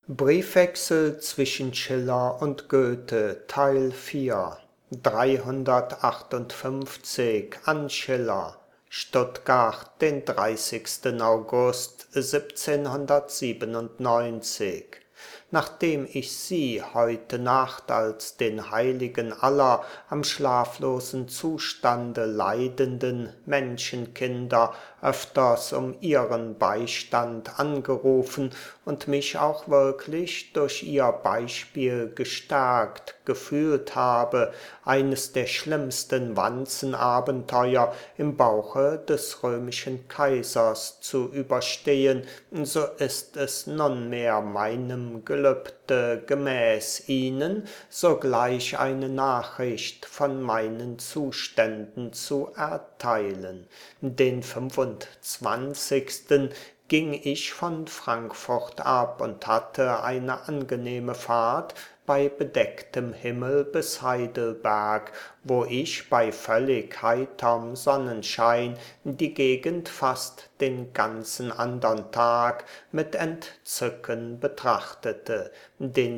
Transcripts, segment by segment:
Briefwechsel zwischen Schiller und Goethe, Teil 4, 358 an Schiller, Stuttgart, den 30. August 1797. Nachdem ich Sie heute Nacht als den Heiligen aller am schlaflosen Zustande leidenden Menschenkinder öfters um Ihren Beistand angerufen und mich auch wirklich durch Ihr Beispiel gestärkt gefühlt habe, eines der schlimmsten Wanzenabenteuer im Bauche des römischen Kaisers zu überstehen, so ist es nunmehr meinem Gelübde gemäß, Ihnen sogleich eine Nachricht von meinen Zuständen zu erteilen. Den 25. ging ich von Frankfurt ab und hatte eine angenehme Fahrt bei bedecktem Himmel bis Heidelberg, wo ich bei völlig heiterm Sonnenschein die Gegend fast den ganzen andern Tag mit Entzücken betrachtete. Den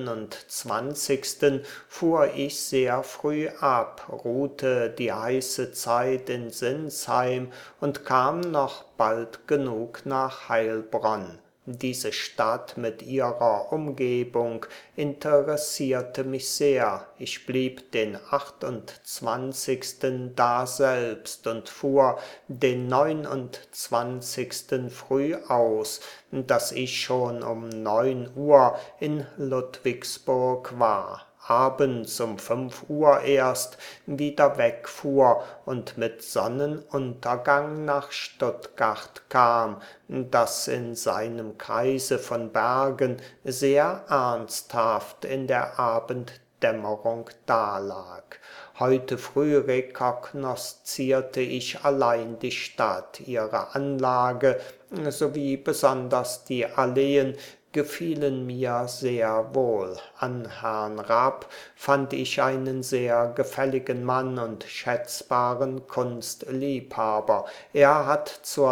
27. fuhr ich sehr früh ab, ruhte die heiße Zeit in Sinsheim und kam noch bald genug nach Heilbronn. Diese Stadt mit ihrer Umgebung interessierte mich sehr. Ich blieb den 28. daselbst und fuhr den 29. früh aus, dass ich schon um 9 Uhr in Ludwigsburg war, abends um 5 Uhr erst wieder wegfuhr und mit Sonnenuntergang nach Stuttgart kam, das in seinem Kreise von Bergen sehr ernsthaft in der Abenddämmerung dalag. Heute früh rekognoszierte ich allein die Stadt, ihre Anlage sowie besonders die Alleen gefielen mir sehr wohl. An Herrn Rapp fand ich einen sehr gefälligen Mann und schätzbaren Kunstliebhaber. Er hat zur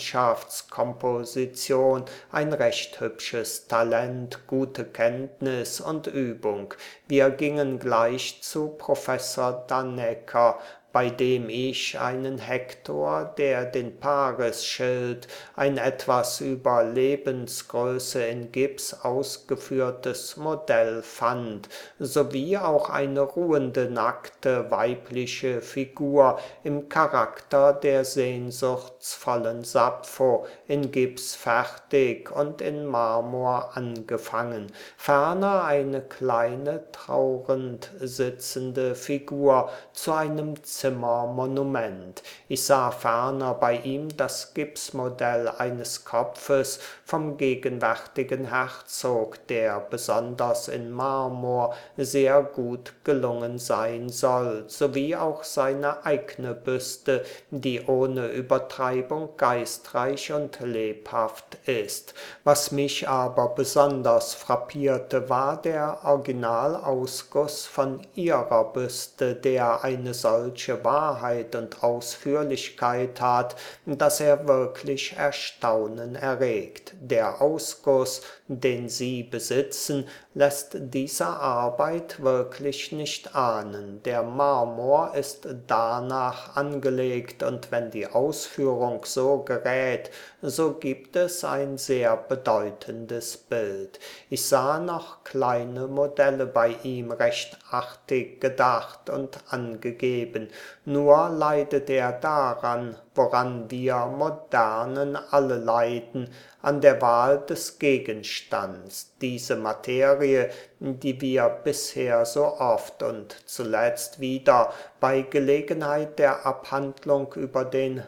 Landschaftskomposition ein recht hübsches Talent, gute Kenntnis und Übung. Wir gingen gleich zu Professor Dannecker, bei dem ich einen Hektor, der den Parisschild, ein etwas über Lebensgröße in Gips ausgeführtes Modell fand, sowie auch eine ruhende, nackte weibliche Figur im Charakter der sehnsuchtsvollen Sappho, in Gips fertig und in Marmor angefangen, ferner eine kleine, trauernd sitzende Figur zu einem Zimmermonument. Ich sah ferner bei ihm das Gipsmodell eines Kopfes vom gegenwärtigen Herzog, der besonders in Marmor sehr gut gelungen sein soll, sowie auch seine eigne Büste, die ohne Übertreibung geistreich und lebhaft ist. Was mich aber besonders frappierte, war der Originalausguss von ihrer Büste, der eine solche Wahrheit und Ausführlichkeit hat, dass er wirklich Erstaunen erregt. Der Ausguss, den Sie besitzen, lässt diese Arbeit wirklich nicht ahnen. Der Marmor ist danach angelegt, und wenn die Ausführung so gerät, so gibt es ein sehr bedeutendes Bild. Ich sah noch kleine Modelle bei ihm, recht artig gedacht und angegeben. Nur leidet er daran, woran wir Modernen alle leiden, an der Wahl des Gegenstands. Diese Materie, die wir bisher so oft und zuletzt wieder bei Gelegenheit der Abhandlung über den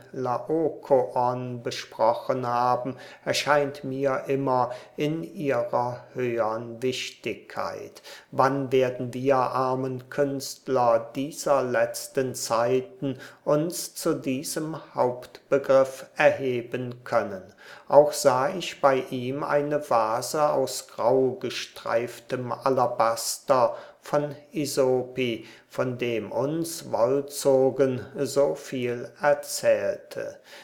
Laokoon besprochen haben, erscheint mir immer in ihrer höhern Wichtigkeit. Wann werden wir armen Künstler dieser letzten Zeiten uns zu diesem Hauptbegriff erheben können? Auch sah ich bei ihm eine Vase aus grau gestreiftem Alabaster von Isopi, von dem uns Wolzogen so viel erzählte.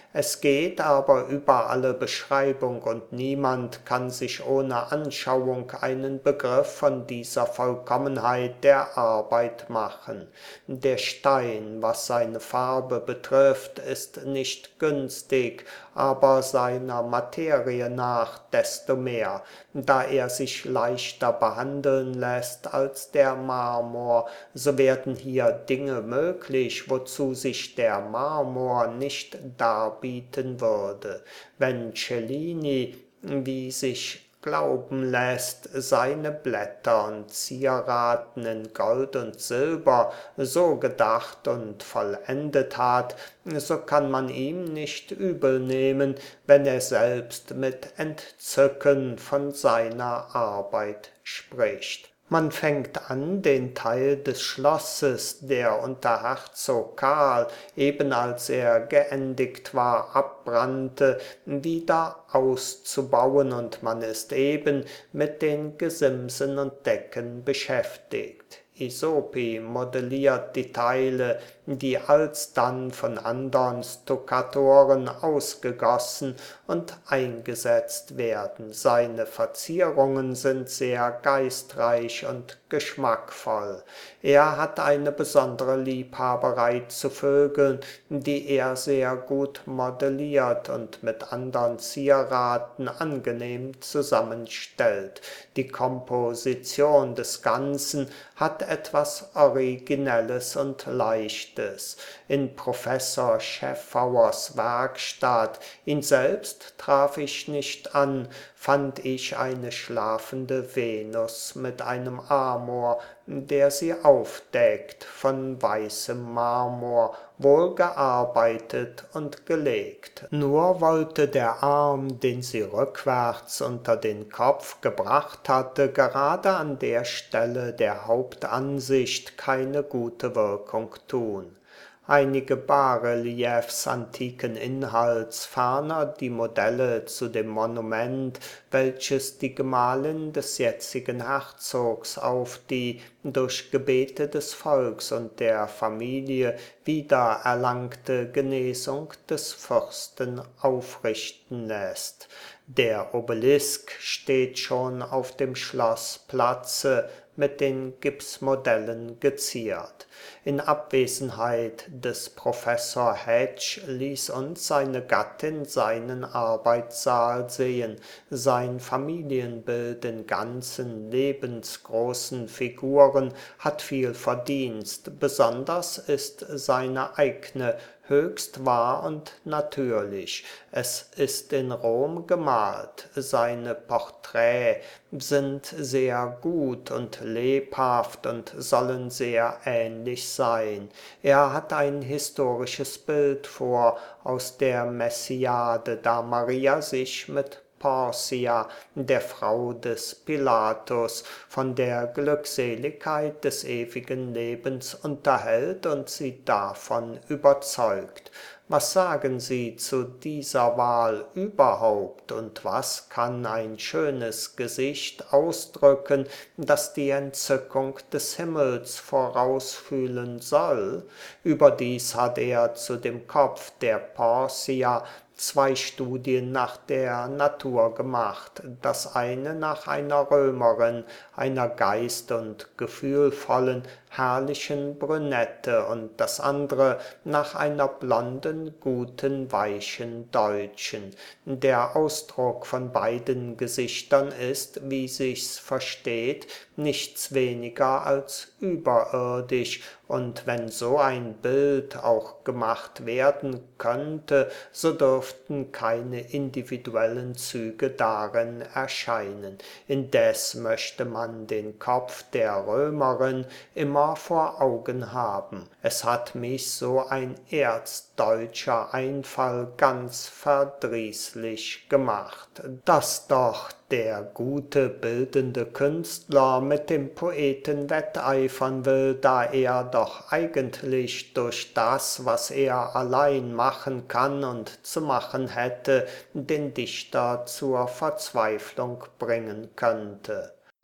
Es geht aber über alle Beschreibung und niemand kann sich ohne Anschauung einen Begriff von dieser Vollkommenheit der Arbeit machen. Der Stein, was seine Farbe betrifft, ist nicht günstig, aber seiner Materie nach desto mehr, da er sich leichter behandeln lässt als der Marmor, so werden hier Dinge möglich, wozu sich der Marmor nicht darbieten würde. Wenn Cellini, wie sich glauben lässt, seine Blätter und Zieraten in Gold und Silber so gedacht und vollendet hat, so kann man ihm nicht übel nehmen, wenn er selbst mit Entzücken von seiner Arbeit spricht. Man fängt an, den Teil des Schlosses, der unter Herzog Karl, eben als er geendigt war, abbrannte, wieder auszubauen und man ist eben mit den Gesimsen und Decken beschäftigt. Isopi modelliert die Teile, die alsdann von andern Stuckatoren ausgegossen und eingesetzt werden. Seine Verzierungen sind sehr geistreich und geschmackvoll. Er hat eine besondere Liebhaberei zu Vögeln, die er sehr gut modelliert und mit andern Zieraten angenehm zusammenstellt. Die Komposition des Ganzen hat etwas Originelles und Leichtes. In Professor Schäffauers Werkstatt, ihn selbst traf ich nicht an, fand ich eine schlafende Venus mit einem Amor, der sie aufdeckt, von weißem Marmor, wohl gearbeitet und gelegt. Nur wollte der Arm, den sie rückwärts unter den Kopf gebracht hatte, gerade an der Stelle der Hauptansicht keine gute Wirkung tun. Einige Bas-Reliefs antiken Inhalts, ferner die Modelle zu dem Monument, welches die Gemahlin des jetzigen Herzogs auf die durch Gebete des Volks und der Familie wiedererlangte Genesung des Fürsten aufrichten lässt. Der Obelisk steht schon auf dem Schloßplatze mit den Gipsmodellen geziert. In Abwesenheit des Professor Hedge ließ uns seine Gattin seinen Arbeitssaal sehen. Sein Familienbild in ganzen lebensgroßen Figuren hat viel Verdienst, besonders ist seine eigne höchst wahr und natürlich. Es ist in Rom gemalt. Seine Porträts sind sehr gut und lebhaft und sollen sehr ähnlich sein. Er hat ein historisches Bild vor aus der Messiade, da Maria sich mit Porcia, der Frau des Pilatus, von der Glückseligkeit des ewigen Lebens unterhält und sie davon überzeugt. Was sagen Sie zu dieser Wahl überhaupt und was kann ein schönes Gesicht ausdrücken, das die Entzückung des Himmels vorausfühlen soll? Überdies hat er zu dem Kopf der Porcia 2 Studien nach der Natur gemacht, das eine nach einer Römerin, einer geist- und gefühlvollen, herrlichen Brünette und das andere nach einer blonden, guten, weichen Deutschen. Der Ausdruck von beiden Gesichtern ist, wie sich's versteht, nichts weniger als überirdisch, und wenn so ein Bild auch gemacht werden könnte, so dürften keine individuellen Züge darin erscheinen. Indes möchte man den Kopf der Römerin immer vor Augen haben. Es hat mich so ein erzdeutscher Einfall ganz verdrießlich gemacht, dass doch der gute bildende Künstler mit dem Poeten wetteifern will, da er doch eigentlich durch das, was er allein machen kann und zu machen hätte, den Dichter zur Verzweiflung bringen könnte.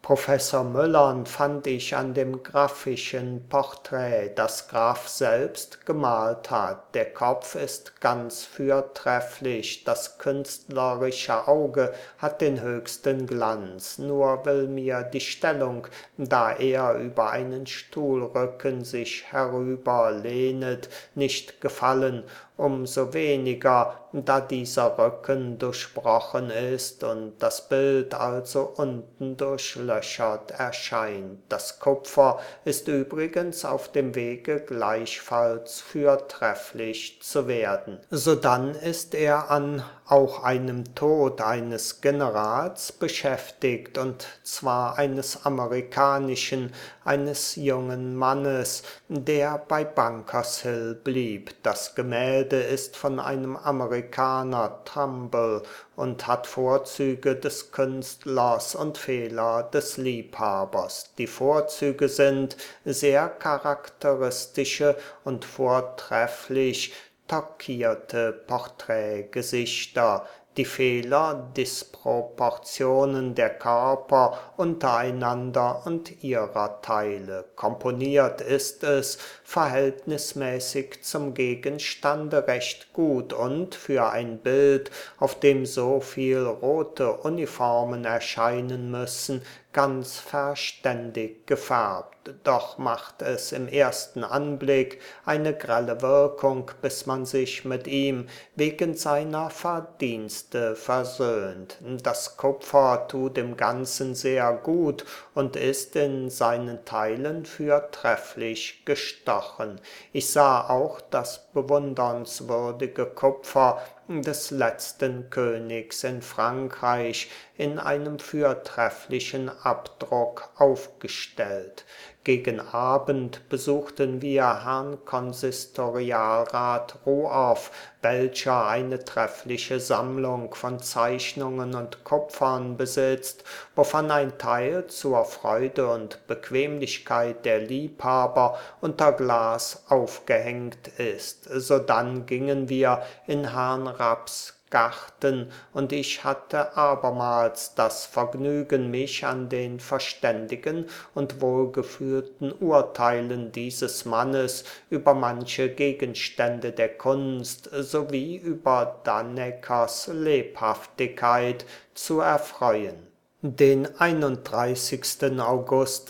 Professor Müllern fand ich an dem graphischen Porträt, das Graf selbst gemalt hat. Der Kopf ist ganz fürtrefflich, das künstlerische Auge hat den höchsten Glanz. Nur will mir die Stellung, da er über einen Stuhlrücken sich herüberlehnet, nicht gefallen, umso weniger, da dieser Rücken durchbrochen ist und das Bild also unten durchlöchert erscheint. Das Kupfer ist übrigens auf dem Wege gleichfalls fürtrefflich zu werden. Sodann ist er an auch einem Tod eines Generals beschäftigt, und zwar eines amerikanischen, eines jungen Mannes, der bei Bunkers Hill blieb. Das Gemälde ist von einem Amerikaner, Trumbull, und hat Vorzüge des Künstlers und Fehler des Liebhabers. Die Vorzüge sind sehr charakteristische und vortrefflich tackierte Porträtgesichter, die Fehler, Disproportionen der Körper untereinander und ihrer Teile. Komponiert ist es verhältnismäßig zum Gegenstande recht gut und für ein Bild, auf dem so viel rote Uniformen erscheinen müssen, ganz verständig gefärbt. Doch macht es im ersten Anblick eine grelle Wirkung, bis man sich mit ihm wegen seiner Verdienste versöhnt. Das Kupfer tut im Ganzen sehr gut und ist in seinen Teilen fürtrefflich gestochen. Ich sah auch das bewundernswürdige Kupfer des letzten Königs in Frankreich in einem fürtrefflichen Abdruck aufgestellt. Gegen Abend besuchten wir Herrn Konsistorialrat Ruoff, welcher eine treffliche Sammlung von Zeichnungen und Kupfern besitzt, wovon ein Teil zur Freude und Bequemlichkeit der Liebhaber unter Glas aufgehängt ist. Sodann gingen wir in Herrn Rapps Garten, und ich hatte abermals das Vergnügen, mich an den verständigen und wohlgeführten Urteilen dieses Mannes über manche Gegenstände der Kunst sowie über Danneckers Lebhaftigkeit zu erfreuen. Den 31. August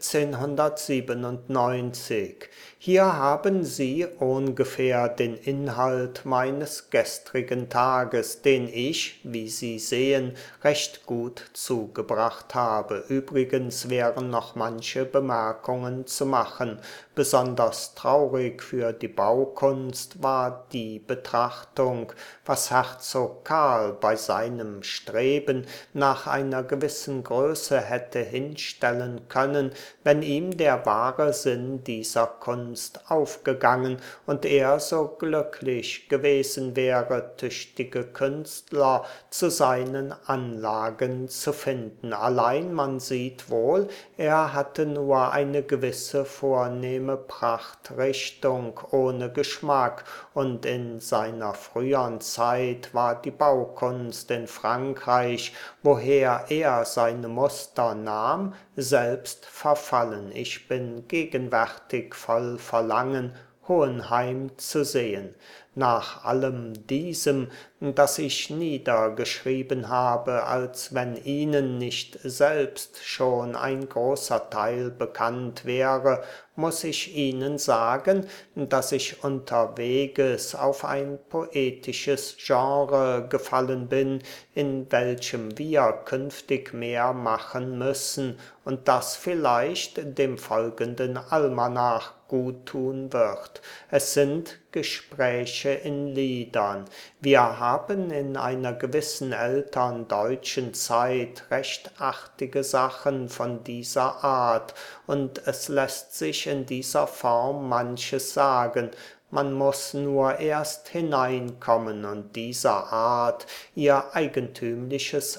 1797. Hier haben Sie ungefähr den Inhalt meines gestrigen Tages, den ich, wie Sie sehen, recht gut zugebracht habe. Übrigens wären noch manche Bemerkungen zu machen. Besonders traurig für die Baukunst war die Betrachtung, was Herzog Karl bei seinem Streben nach einer gewissen Größe hätte hinstellen können, wenn ihm der wahre Sinn dieser Kunst aufgegangen und er so glücklich gewesen wäre, tüchtige Künstler zu seinen Anlagen zu finden. Allein man sieht wohl, er hatte nur eine gewisse vornehme Prachtrichtung ohne Geschmack, und in seiner frühern Zeit war die Baukunst in Frankreich, woher er seine Muster nahm, selbst verfallen. Ich bin gegenwärtig voll Verlangen, Hohenheim zu sehen. Nach allem diesem, das ich niedergeschrieben habe, als wenn Ihnen nicht selbst schon ein großer Teil bekannt wäre, muss ich Ihnen sagen, dass ich unterweges auf ein poetisches Genre gefallen bin, in welchem wir künftig mehr machen müssen und das vielleicht dem folgenden Almanach gut tun wird. Es sind Gespräche in Liedern. Wir haben in einer gewissen ältern deutschen Zeit recht artige Sachen von dieser Art, und es lässt sich in dieser Form manches sagen. Man muß nur erst hineinkommen und dieser Art ihr eigentümliches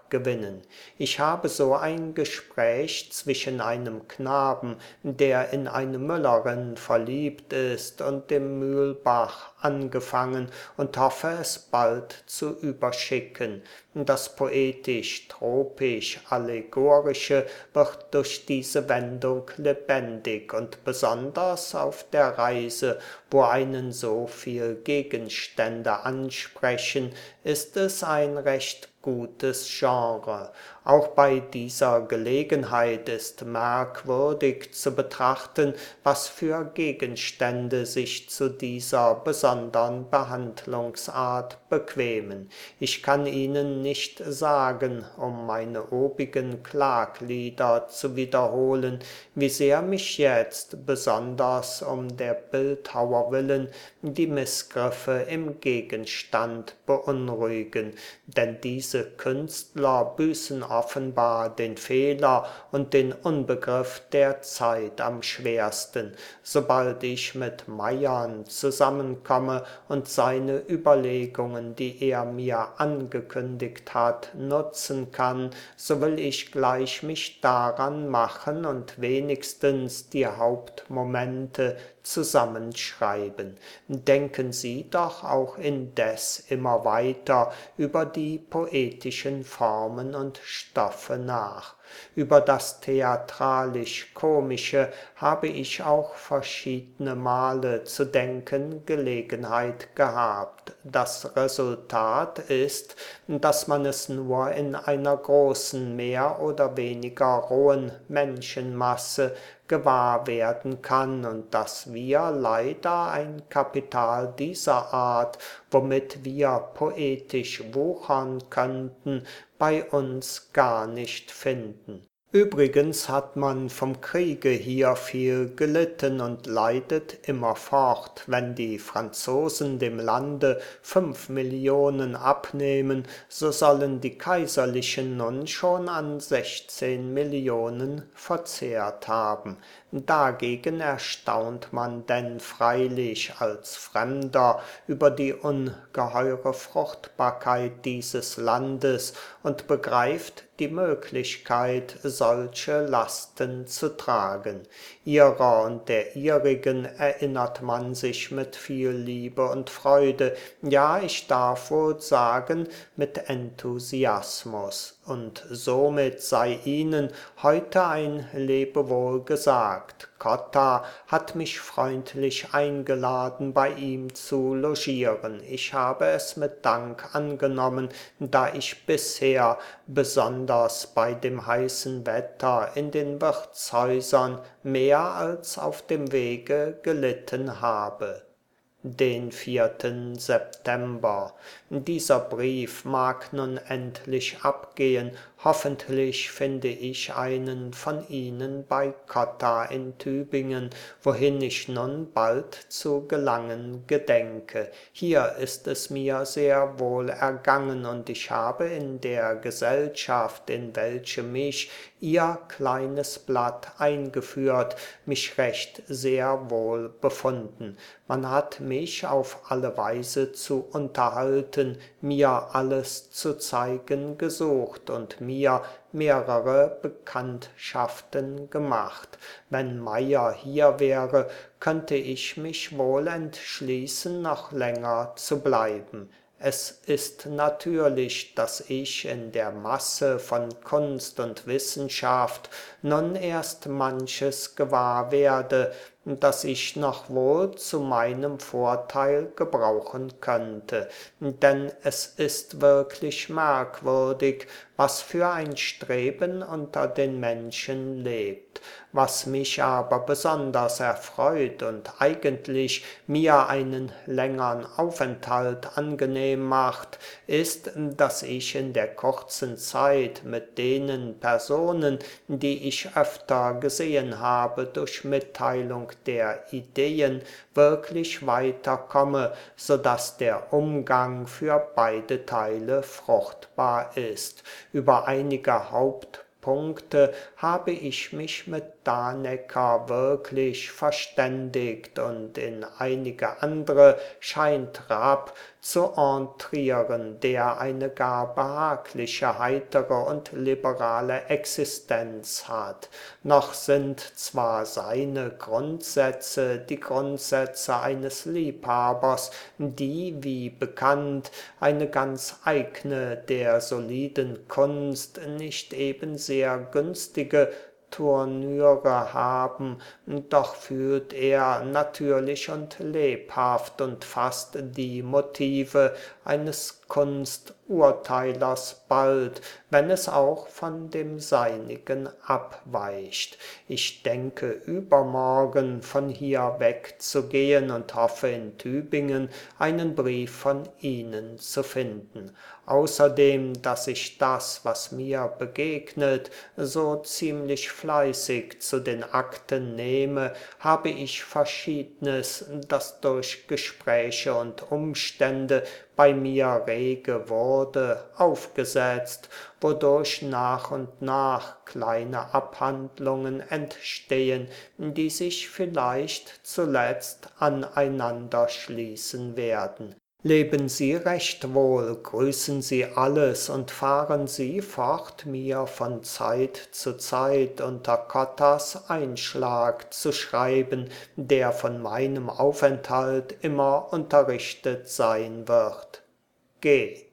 gewinnen. Ich habe so ein Gespräch zwischen einem Knaben, der in eine Müllerin verliebt ist, und dem Mühlbach angefangen und hoffe es bald zu überschicken. Das poetisch-tropisch-allegorische wird durch diese Wendung lebendig und besonders auf der Reise, wo einen so viel Gegenstände ansprechen, ist es ein recht gutes Genre. Auch bei dieser Gelegenheit ist merkwürdig zu betrachten, was für Gegenstände sich zu dieser besondern Behandlungsart bequemen. Ich kann Ihnen nicht sagen, um meine obigen Klaglieder zu wiederholen, wie sehr mich jetzt, besonders um der Bildhauer willen, die Missgriffe im Gegenstand beunruhigen, denn diese Künstler büßen offenbar den Fehler und den Unbegriff der Zeit am schwersten. Sobald ich mit Meiern zusammenkomme und seine Überlegungen, die er mir angekündigt hat, nutzen kann, so will ich gleich mich daran machen und wenigstens die Hauptmomente zusammenschreiben. Denken Sie doch auch indes immer weiter über die poetischen Formen und Stoffe nach. Über das theatralisch-komische habe ich auch verschiedene Male zu denken Gelegenheit gehabt. Das Resultat ist, dass man es nur in einer großen, mehr oder weniger rohen Menschenmasse gewahr werden kann und dass wir leider ein Kapital dieser Art, womit wir poetisch wuchern könnten, bei uns gar nicht finden. Übrigens hat man vom Kriege hier viel gelitten und leidet immerfort. Wenn die Franzosen dem Lande 5 Millionen abnehmen, so sollen die Kaiserlichen nun schon an 16 Millionen verzehrt haben. Dagegen erstaunt man denn freilich als Fremder über die ungeheure Fruchtbarkeit dieses Landes und begreift die Möglichkeit, solche Lasten zu tragen. Ihrer und der ihrigen erinnert man sich mit viel Liebe und Freude, ja, ich darf wohl sagen, mit Enthusiasmus. Und somit sei Ihnen heute ein Lebewohl gesagt. Cotta hat mich freundlich eingeladen, bei ihm zu logieren. Ich habe es mit Dank angenommen, da ich bisher, besonders bei dem heißen Wetter, in den Wirtshäusern mehr als auf dem Wege gelitten habe. Den 4. September. Dieser Brief mag nun endlich abgehen. Hoffentlich finde ich einen von Ihnen bei Cotta in Tübingen, wohin ich nun bald zu gelangen gedenke. Hier ist es mir sehr wohl ergangen und ich habe in der Gesellschaft, in welche mich Ihr kleines Blatt eingeführt, mich recht sehr wohl befunden. Man hat mich auf alle Weise zu unterhalten, mir alles zu zeigen gesucht und mir mehrere Bekanntschaften gemacht. Wenn Meyer hier wäre, könnte ich mich wohl entschließen, noch länger zu bleiben. Es ist natürlich, dass ich in der Masse von Kunst und Wissenschaft nun erst manches gewahr werde, das ich noch wohl zu meinem Vorteil gebrauchen könnte. Denn es ist wirklich merkwürdig, was für ein Streben unter den Menschen lebt. Was mich aber besonders erfreut und eigentlich mir einen längern Aufenthalt angenehm macht, ist, dass ich in der kurzen Zeit mit denen Personen, die ich öfter gesehen habe, durch Mitteilung der Ideen wirklich weiterkomme, so dass der Umgang für beide Teile fruchtbar ist. Über einige Hauptpunkte habe ich mich mit Dannecker wirklich verständigt und in einige andere scheint Rapp zu entrieren, der eine gar behagliche, heitere und liberale Existenz hat. Noch sind zwar seine Grundsätze die Grundsätze eines Liebhabers, die, wie bekannt, eine ganz eigne der soliden Kunst nicht eben sehr günstige Turnüre haben, doch fühlt er natürlich und lebhaft und fasst die Motive eines Kunsturteilers bald, wenn es auch von dem seinigen abweicht. Ich denke übermorgen von hier wegzugehen und hoffe in Tübingen einen Brief von Ihnen zu finden. Außerdem, dass ich das, was mir begegnet, so ziemlich fleißig zu den Akten nehme, habe ich Verschiednes, das durch Gespräche und Umstände bei mir rege wurde, aufgesetzt, wodurch nach und nach kleine Abhandlungen entstehen, die sich vielleicht zuletzt aneinander schließen werden. Leben Sie recht wohl, grüßen Sie alles und fahren Sie fort, mir von Zeit zu Zeit unter Kottas Einschlag zu schreiben, der von meinem Aufenthalt immer unterrichtet sein wird. G.